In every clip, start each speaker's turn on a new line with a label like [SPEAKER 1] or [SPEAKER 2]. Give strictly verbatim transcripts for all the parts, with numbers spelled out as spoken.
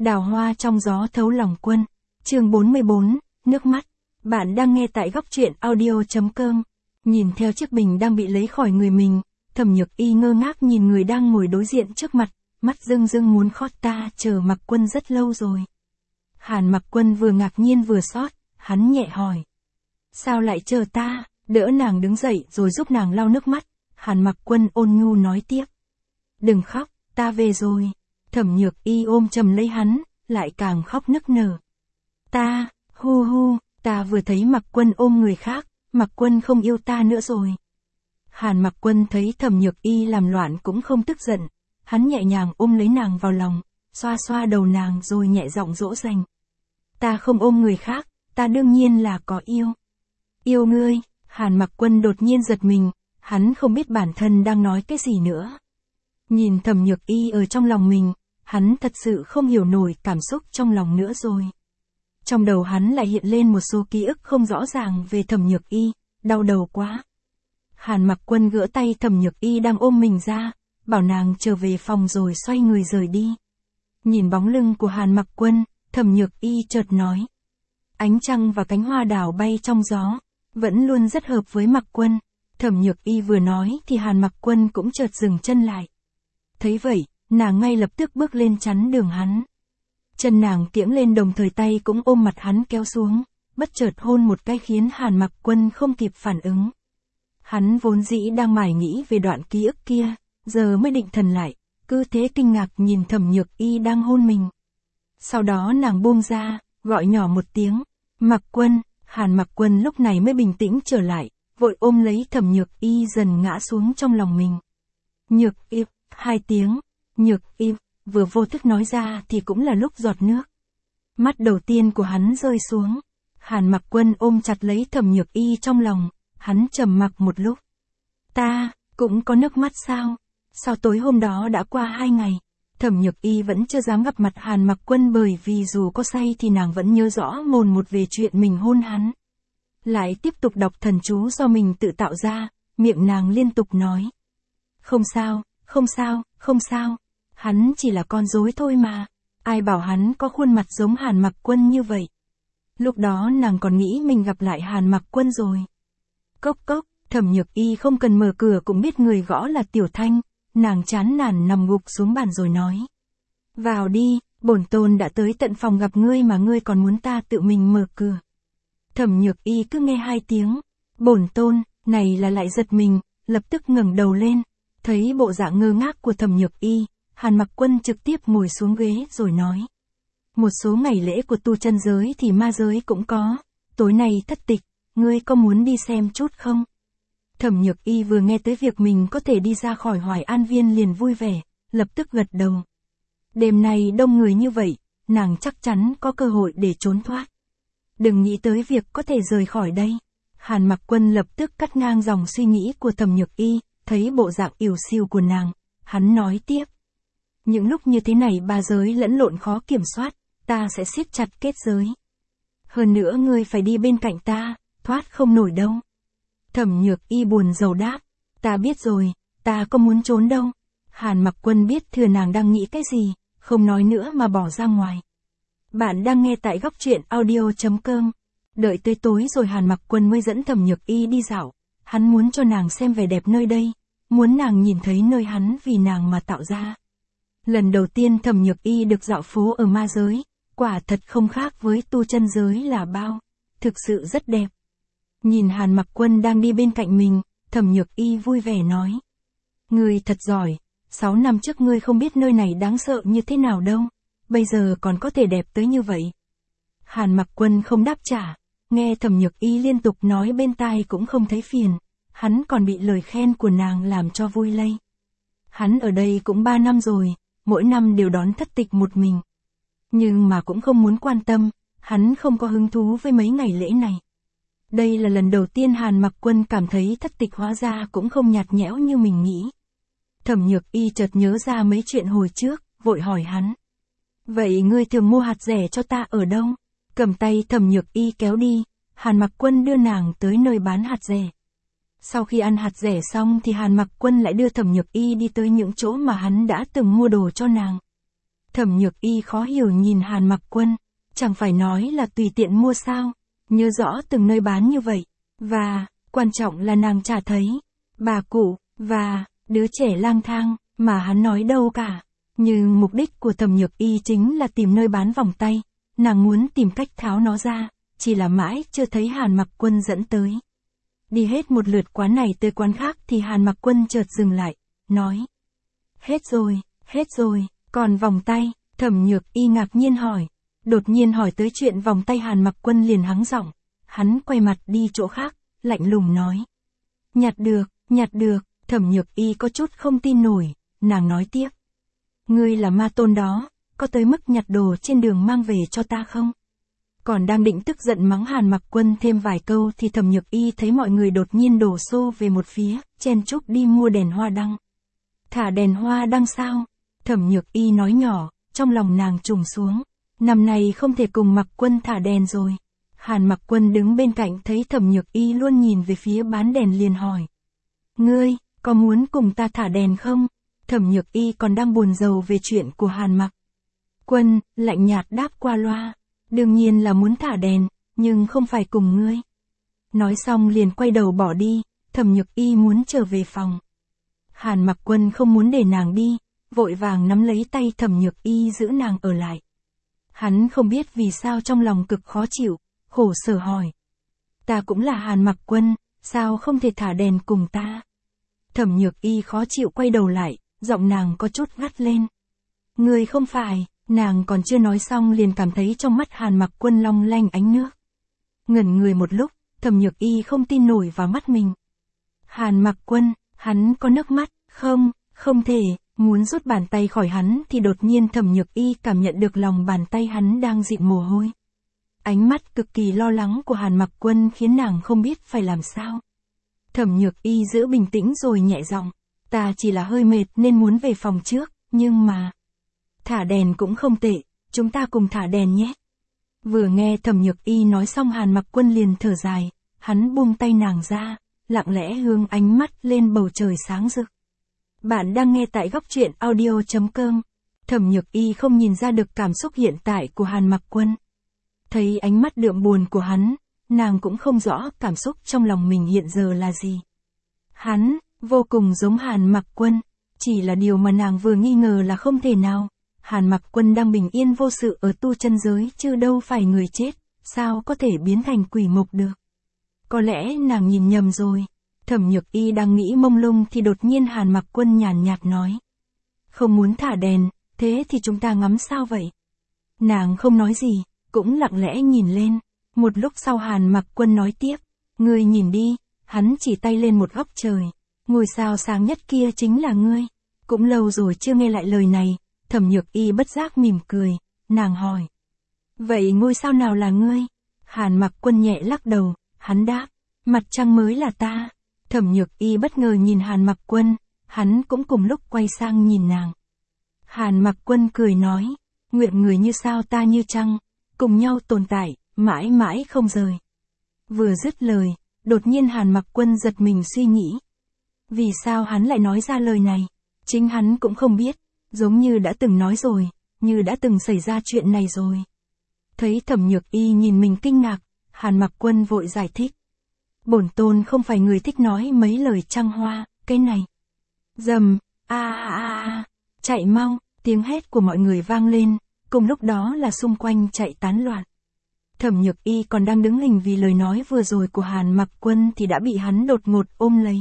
[SPEAKER 1] Đào hoa trong gió thấu lòng quân. Chương bốn mươi bốn, nước mắt. Bạn đang nghe tại góc truyện audio.com. Nhìn theo chiếc bình đang bị lấy khỏi người mình, Thẩm Nhược Y ngơ ngác nhìn người đang ngồi đối diện trước mặt, mắt rưng rưng muốn khóc. Ta chờ Mặc Quân rất lâu rồi. Hàn Mặc Quân vừa ngạc nhiên vừa xót, hắn nhẹ hỏi. Sao lại chờ ta? Đỡ nàng đứng dậy rồi giúp nàng lau nước mắt. Hàn Mặc Quân ôn nhu nói tiếp. Đừng khóc, ta về rồi. Thẩm Nhược Y ôm chầm lấy hắn, lại càng khóc nức nở. Ta, hu hu, ta vừa thấy Mặc Quân ôm người khác, Mặc Quân không yêu ta nữa rồi. Hàn Mặc Quân thấy Thẩm Nhược Y làm loạn cũng không tức giận, hắn nhẹ nhàng ôm lấy nàng vào lòng, xoa xoa đầu nàng rồi nhẹ giọng dỗ dành. Ta không ôm người khác, ta đương nhiên là có yêu. Yêu ngươi. Hàn Mặc Quân đột nhiên giật mình, hắn không biết bản thân đang nói cái gì nữa. Nhìn Thẩm Nhược Y ở trong lòng mình, hắn thật sự không hiểu nổi cảm xúc trong lòng nữa rồi. Trong đầu hắn lại hiện lên một số ký ức không rõ ràng về Thẩm Nhược Y, đau đầu quá. Hàn Mặc Quân gỡ tay Thẩm Nhược Y đang ôm mình ra, bảo nàng trở về phòng rồi xoay người rời đi. Nhìn bóng lưng của Hàn Mặc Quân, Thẩm Nhược Y chợt nói. Ánh trăng và cánh hoa đào bay trong gió, vẫn luôn rất hợp với Mặc Quân. Thẩm Nhược Y vừa nói thì Hàn Mặc Quân cũng chợt dừng chân lại. Thấy vậy, nàng ngay lập tức bước lên chắn đường hắn. Chân nàng kiễng lên đồng thời tay cũng ôm mặt hắn kéo xuống, bất chợt hôn một cái khiến Hàn Mặc Quân không kịp phản ứng. Hắn vốn dĩ đang mải nghĩ về đoạn ký ức kia, giờ mới định thần lại, cứ thế kinh ngạc nhìn Thẩm Nhược Y đang hôn mình. Sau đó nàng buông ra, gọi nhỏ một tiếng, Mặc Quân. Hàn Mặc Quân lúc này mới bình tĩnh trở lại, vội ôm lấy Thẩm Nhược Y dần ngã xuống trong lòng mình. Nhược Y, hai tiếng, Nhược Y, vừa vô thức nói ra thì cũng là lúc giọt nước. Mắt đầu tiên của hắn rơi xuống. Hàn Mặc Quân ôm chặt lấy Thẩm Nhược Y trong lòng, hắn trầm mặc một lúc. Ta, cũng có nước mắt sao? Sao tối hôm đó đã qua hai ngày? Thẩm Nhược Y vẫn chưa dám gặp mặt Hàn Mặc Quân bởi vì dù có say thì nàng vẫn nhớ rõ mồn một về chuyện mình hôn hắn. Lại tiếp tục đọc thần chú do mình tự tạo ra, miệng nàng liên tục nói. Không sao, không sao, không sao, hắn chỉ là con rối thôi mà, ai bảo hắn có khuôn mặt giống Hàn Mặc Quân như vậy. Lúc đó nàng còn nghĩ mình gặp lại Hàn Mặc Quân rồi. Cốc cốc, Thẩm Nhược Y không cần mở cửa cũng biết người gõ là Tiểu Thanh. Nàng chán nản nằm gục xuống bàn rồi nói. Vào đi, bổn tôn đã tới tận phòng gặp ngươi mà ngươi còn muốn ta tự mình mở cửa. Thẩm Nhược Y cứ nghe hai tiếng, bổn tôn, này là lại giật mình, lập tức ngẩng đầu lên, thấy bộ dạng ngơ ngác của Thẩm Nhược Y, Hàn Mặc Quân trực tiếp ngồi xuống ghế rồi nói. Một số ngày lễ của tu chân giới thì ma giới cũng có, tối nay thất tịch, ngươi có muốn đi xem chút không? Thẩm Nhược Y vừa nghe tới việc mình có thể đi ra khỏi Hoài An Viên liền vui vẻ, lập tức gật đầu. Đêm nay đông người như vậy, nàng chắc chắn có cơ hội để trốn thoát. Đừng nghĩ tới việc có thể rời khỏi đây. Hàn Mặc Quân lập tức cắt ngang dòng suy nghĩ của Thẩm Nhược Y, thấy bộ dạng ỉu xìu của nàng, hắn nói tiếp. Những lúc như thế này ba giới lẫn lộn khó kiểm soát, ta sẽ siết chặt kết giới. Hơn nữa ngươi phải đi bên cạnh ta, thoát không nổi đâu. Thẩm Nhược Y buồn rầu đáp, ta biết rồi, ta có muốn trốn đâu. Hàn Mặc Quân biết thừa nàng đang nghĩ cái gì, không nói nữa mà bỏ ra ngoài. Bạn đang nghe tại góc truyện audio.com. Đợi tới tối rồi Hàn Mặc Quân mới dẫn Thẩm Nhược Y đi dạo, hắn muốn cho nàng xem vẻ đẹp nơi đây, muốn nàng nhìn thấy nơi hắn vì nàng mà tạo ra. Lần đầu tiên Thẩm Nhược Y được dạo phố ở ma giới, quả thật không khác với tu chân giới là bao, thực sự rất đẹp. Nhìn Hàn Mặc Quân đang đi bên cạnh mình, Thẩm Nhược Y vui vẻ nói. Ngươi thật giỏi, sáu năm trước ngươi không biết nơi này đáng sợ như thế nào đâu, bây giờ còn có thể đẹp tới như vậy. Hàn Mặc Quân không đáp trả, nghe Thẩm Nhược Y liên tục nói bên tai cũng không thấy phiền, hắn còn bị lời khen của nàng làm cho vui lây. Hắn ở đây cũng ba năm rồi, mỗi năm đều đón thất tịch một mình. Nhưng mà cũng không muốn quan tâm, hắn không có hứng thú với mấy ngày lễ này. Đây là lần đầu tiên Hàn Mặc Quân cảm thấy thất tịch hóa ra cũng không nhạt nhẽo như mình nghĩ. Thẩm Nhược Y chợt nhớ ra mấy chuyện hồi trước, vội hỏi hắn. Vậy ngươi thường mua hạt rẻ cho ta ở đâu? Cầm tay Thẩm Nhược Y kéo đi, Hàn Mặc Quân đưa nàng tới nơi bán hạt rẻ. Sau khi ăn hạt rẻ xong thì Hàn Mặc Quân lại đưa Thẩm Nhược Y đi tới những chỗ mà hắn đã từng mua đồ cho nàng. Thẩm Nhược Y khó hiểu nhìn Hàn Mặc Quân, chẳng phải nói là tùy tiện mua sao, nhớ rõ từng nơi bán như vậy, và, quan trọng là nàng chả thấy, bà cụ, và, đứa trẻ lang thang, mà hắn nói đâu cả. Nhưng mục đích của Thẩm Nhược Y chính là tìm nơi bán vòng tay, nàng muốn tìm cách tháo nó ra, chỉ là mãi chưa thấy Hàn Mặc Quân dẫn tới. Đi hết một lượt quán này tới quán khác thì Hàn Mặc Quân chợt dừng lại, nói. Hết rồi, hết rồi, còn vòng tay, Thẩm Nhược Y ngạc nhiên hỏi. Đột nhiên hỏi tới chuyện vòng tay Hàn Mặc Quân liền hắng giọng, hắn quay mặt đi chỗ khác, lạnh lùng nói. Nhặt được, nhặt được, Thẩm Nhược Y có chút không tin nổi, nàng nói tiếp. Ngươi là ma tôn đó, có tới mức nhặt đồ trên đường mang về cho ta không? Còn đang định tức giận mắng Hàn Mặc Quân thêm vài câu thì Thẩm Nhược Y thấy mọi người đột nhiên đổ xô về một phía, chen chúc đi mua đèn hoa đăng. Thả đèn hoa đăng sao? Thẩm Nhược Y nói nhỏ, trong lòng nàng trùng xuống. Năm nay không thể cùng Mặc Quân thả đèn rồi. Hàn Mặc Quân đứng bên cạnh thấy Thẩm Nhược Y luôn nhìn về phía bán đèn liền hỏi. Ngươi, có muốn cùng ta thả đèn không? Thẩm Nhược Y còn đang buồn rầu về chuyện của Hàn Mặc Quân, lạnh nhạt đáp qua loa. Đương nhiên là muốn thả đèn, nhưng không phải cùng ngươi. Nói xong liền quay đầu bỏ đi, Thẩm Nhược Y muốn trở về phòng. Hàn Mặc Quân không muốn để nàng đi, vội vàng nắm lấy tay Thẩm Nhược Y giữ nàng ở lại. Hắn không biết vì sao trong lòng cực khó chịu, khổ sở hỏi. Ta cũng là Hàn Mặc Quân, sao không thể thả đèn cùng ta? Thẩm Nhược Y khó chịu quay đầu lại, giọng nàng có chút gắt lên. Ngươi không phải, nàng còn chưa nói xong liền cảm thấy trong mắt Hàn Mặc Quân long lanh ánh nước. Ngẩn người một lúc, Thẩm Nhược Y không tin nổi vào mắt mình. Hàn Mặc Quân, hắn có nước mắt, không, không thể. Muốn rút bàn tay khỏi hắn thì đột nhiên Thẩm Nhược Y cảm nhận được lòng bàn tay hắn đang dịn mồ hôi. Ánh mắt cực kỳ lo lắng của Hàn Mặc Quân khiến nàng không biết phải làm sao. Thẩm Nhược Y giữ bình tĩnh rồi nhẹ giọng, ta chỉ là hơi mệt nên muốn về phòng trước, nhưng mà... Thả đèn cũng không tệ, chúng ta cùng thả đèn nhé. Vừa nghe Thẩm Nhược Y nói xong Hàn Mặc Quân liền thở dài, hắn buông tay nàng ra, lặng lẽ hướng ánh mắt lên bầu trời sáng rực. Bạn đang nghe tại góc truyện audio chấm com. Thẩm Nhược Y không nhìn ra được cảm xúc hiện tại của Hàn Mặc Quân. Thấy ánh mắt đượm buồn của hắn, nàng cũng không rõ cảm xúc trong lòng mình hiện giờ là gì. Hắn, vô cùng giống Hàn Mặc Quân, chỉ là điều mà nàng vừa nghi ngờ là không thể nào. Hàn Mặc Quân đang bình yên vô sự ở tu chân giới chứ đâu phải người chết, sao có thể biến thành quỷ mục được. Có lẽ nàng nhìn nhầm rồi. Thẩm Nhược Y đang nghĩ mông lung thì đột nhiên Hàn Mặc Quân nhàn nhạt nói. Không muốn thả đèn, thế thì chúng ta ngắm sao vậy? Nàng không nói gì, cũng lặng lẽ nhìn lên. Một lúc sau Hàn Mặc Quân nói tiếp. Ngươi nhìn đi, hắn chỉ tay lên một góc trời. Ngôi sao sáng nhất kia chính là ngươi. Cũng lâu rồi chưa nghe lại lời này. Thẩm Nhược Y bất giác mỉm cười, nàng hỏi. Vậy ngôi sao nào là ngươi? Hàn Mặc Quân nhẹ lắc đầu, hắn đáp. Mặt trăng mới là ta. Thẩm Nhược Y bất ngờ nhìn Hàn Mặc Quân, hắn cũng cùng lúc quay sang nhìn nàng. Hàn Mặc Quân cười nói, nguyện người như sao ta như trăng, cùng nhau tồn tại, mãi mãi không rời. Vừa dứt lời, đột nhiên Hàn Mặc Quân giật mình suy nghĩ. Vì sao hắn lại nói ra lời này? Chính hắn cũng không biết, giống như đã từng nói rồi, như đã từng xảy ra chuyện này rồi. Thấy Thẩm Nhược Y nhìn mình kinh ngạc, Hàn Mặc Quân vội giải thích. Bổn tôn không phải người thích nói mấy lời trăng hoa, cái này. Dầm, a a a a, chạy mau, tiếng hét của mọi người vang lên, cùng lúc đó là xung quanh chạy tán loạn. Thẩm Nhược Y còn đang đứng hình vì lời nói vừa rồi của Hàn Mặc Quân thì đã bị hắn đột ngột ôm lấy.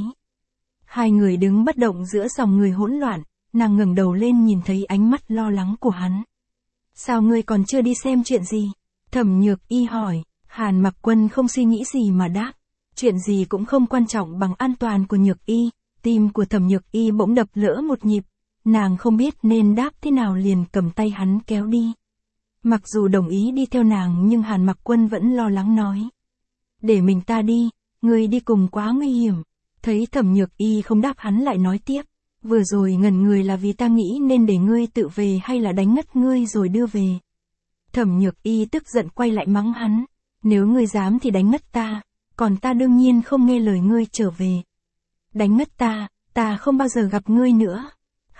[SPEAKER 1] Hai người đứng bất động giữa dòng người hỗn loạn, nàng ngẩng đầu lên nhìn thấy ánh mắt lo lắng của hắn. Sao ngươi còn chưa đi xem chuyện gì? Thẩm Nhược Y hỏi, Hàn Mặc Quân không suy nghĩ gì mà đáp. Chuyện gì cũng không quan trọng bằng an toàn của Nhược Y. Tim của Thẩm Nhược Y bỗng đập lỡ một nhịp, nàng không biết nên đáp thế nào liền cầm tay hắn kéo đi. Mặc dù đồng ý đi theo nàng nhưng Hàn Mặc Quân vẫn lo lắng nói. Để mình ta đi, ngươi đi cùng quá nguy hiểm. Thấy Thẩm Nhược Y không đáp hắn lại nói tiếp. Vừa rồi ngẩn người là vì ta nghĩ nên để ngươi tự về hay là đánh ngất ngươi rồi đưa về. Thẩm Nhược Y tức giận quay lại mắng hắn. Nếu ngươi dám thì đánh ngất ta, còn ta đương nhiên không nghe lời ngươi trở về. Đánh ngất ta, ta không bao giờ gặp ngươi nữa.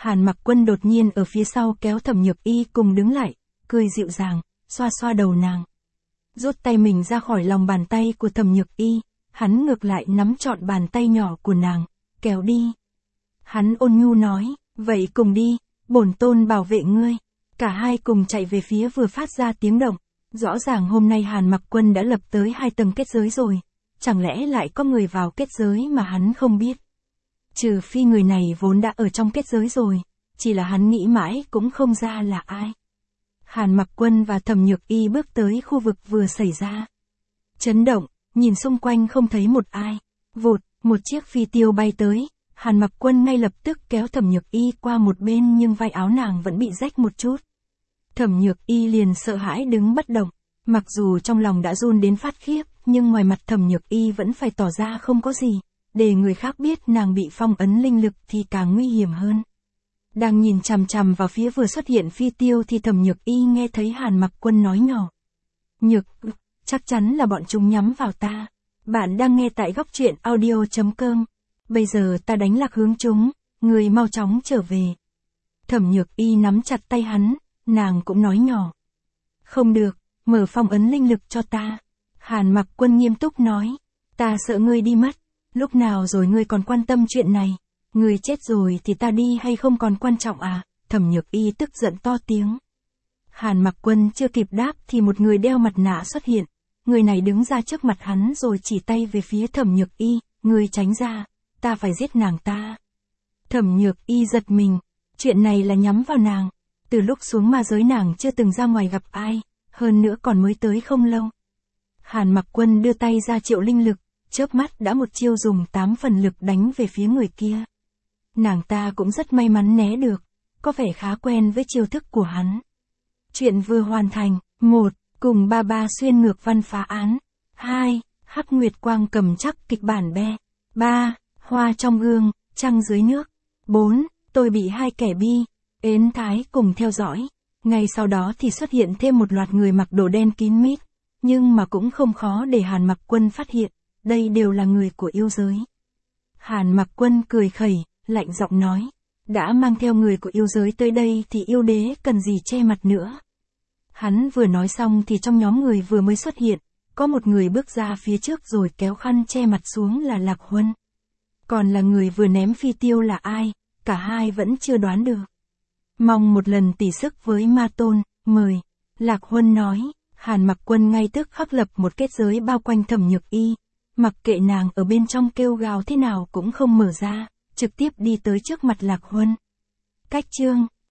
[SPEAKER 1] Hàn Mặc Quân đột nhiên ở phía sau kéo Thẩm Nhược Y cùng đứng lại, cười dịu dàng, xoa xoa đầu nàng. Rút tay mình ra khỏi lòng bàn tay của Thẩm Nhược Y, hắn ngược lại nắm trọn bàn tay nhỏ của nàng, kéo đi. Hắn ôn nhu nói, vậy cùng đi, bổn tôn bảo vệ ngươi. Cả hai cùng chạy về phía vừa phát ra tiếng động. Rõ ràng hôm nay Hàn Mặc Quân đã lập tới hai tầng kết giới rồi. Chẳng lẽ lại có người vào kết giới mà hắn không biết? Trừ phi người này vốn đã ở trong kết giới rồi, chỉ là hắn nghĩ mãi cũng không ra là ai. Hàn Mặc Quân và Thẩm Nhược Y bước tới khu vực vừa xảy ra. Chấn động, nhìn xung quanh không thấy một ai. Vụt, một chiếc phi tiêu bay tới. Hàn Mặc Quân ngay lập tức kéo Thẩm Nhược Y qua một bên nhưng vai áo nàng vẫn bị rách một chút. Thẩm Nhược Y liền sợ hãi đứng bất động. Mặc dù trong lòng đã run đến phát khiếp, nhưng ngoài mặt Thẩm Nhược Y vẫn phải tỏ ra không có gì. Để người khác biết nàng bị phong ấn linh lực thì càng nguy hiểm hơn. Đang nhìn chằm chằm vào phía vừa xuất hiện phi tiêu thì Thẩm Nhược Y nghe thấy Hàn Mặc Quân nói nhỏ. Nhược, chắc chắn là bọn chúng nhắm vào ta. Bạn đang nghe tại góc truyện audio chấm com. Bây giờ ta đánh lạc hướng chúng, người mau chóng trở về. Thẩm Nhược Y nắm chặt tay hắn, nàng cũng nói nhỏ. Không được, mở phong ấn linh lực cho ta. Hàn Mặc Quân nghiêm túc nói. Ta sợ ngươi đi mất. Lúc nào rồi ngươi còn quan tâm chuyện này? Ngươi chết rồi thì ta đi hay không còn quan trọng à? Thẩm Nhược Y tức giận to tiếng. Hàn Mặc Quân chưa kịp đáp thì một người đeo mặt nạ xuất hiện. Người này đứng ra trước mặt hắn rồi chỉ tay về phía Thẩm Nhược Y. Ngươi tránh ra, ta phải giết nàng ta. Thẩm Nhược Y giật mình. Chuyện này là nhắm vào nàng. Từ lúc xuống ma giới nàng chưa từng ra ngoài gặp ai, hơn nữa còn mới tới không lâu. Hàn Mặc Quân đưa tay ra triệu linh lực, chớp mắt đã một chiêu dùng tám phần lực đánh về phía người kia. Nàng ta cũng rất may mắn né được, có vẻ khá quen với chiêu thức của hắn. Chuyện vừa hoàn thành. Một. Cùng ba ba xuyên ngược văn phá án. Hai. Hắc Nguyệt Quang cầm chắc kịch bản be. Ba. Hoa trong gương, trăng dưới nước. Bốn. Tôi bị hai kẻ bi, ến thái cùng theo dõi. Ngay sau đó thì xuất hiện thêm một loạt người mặc đồ đen kín mít. Nhưng mà cũng không khó để Hàn Mặc Quân phát hiện, đây đều là người của yêu giới. Hàn Mặc Quân cười khẩy, lạnh giọng nói. Đã mang theo người của yêu giới tới đây thì yêu đế cần gì che mặt nữa. Hắn vừa nói xong thì trong nhóm người vừa mới xuất hiện, có một người bước ra phía trước rồi kéo khăn che mặt xuống là Lạc Huân. Còn là người vừa ném phi tiêu là ai, cả hai vẫn chưa đoán được. Mong một lần tỉ sức với ma tôn, mời. Lạc Huân nói. Hàn Mặc Quân ngay tức khắc lập một kết giới bao quanh Thẩm Nhược Y. Mặc kệ nàng ở bên trong kêu gào thế nào cũng không mở ra, trực tiếp đi tới trước mặt Lạc Huân. Cách chương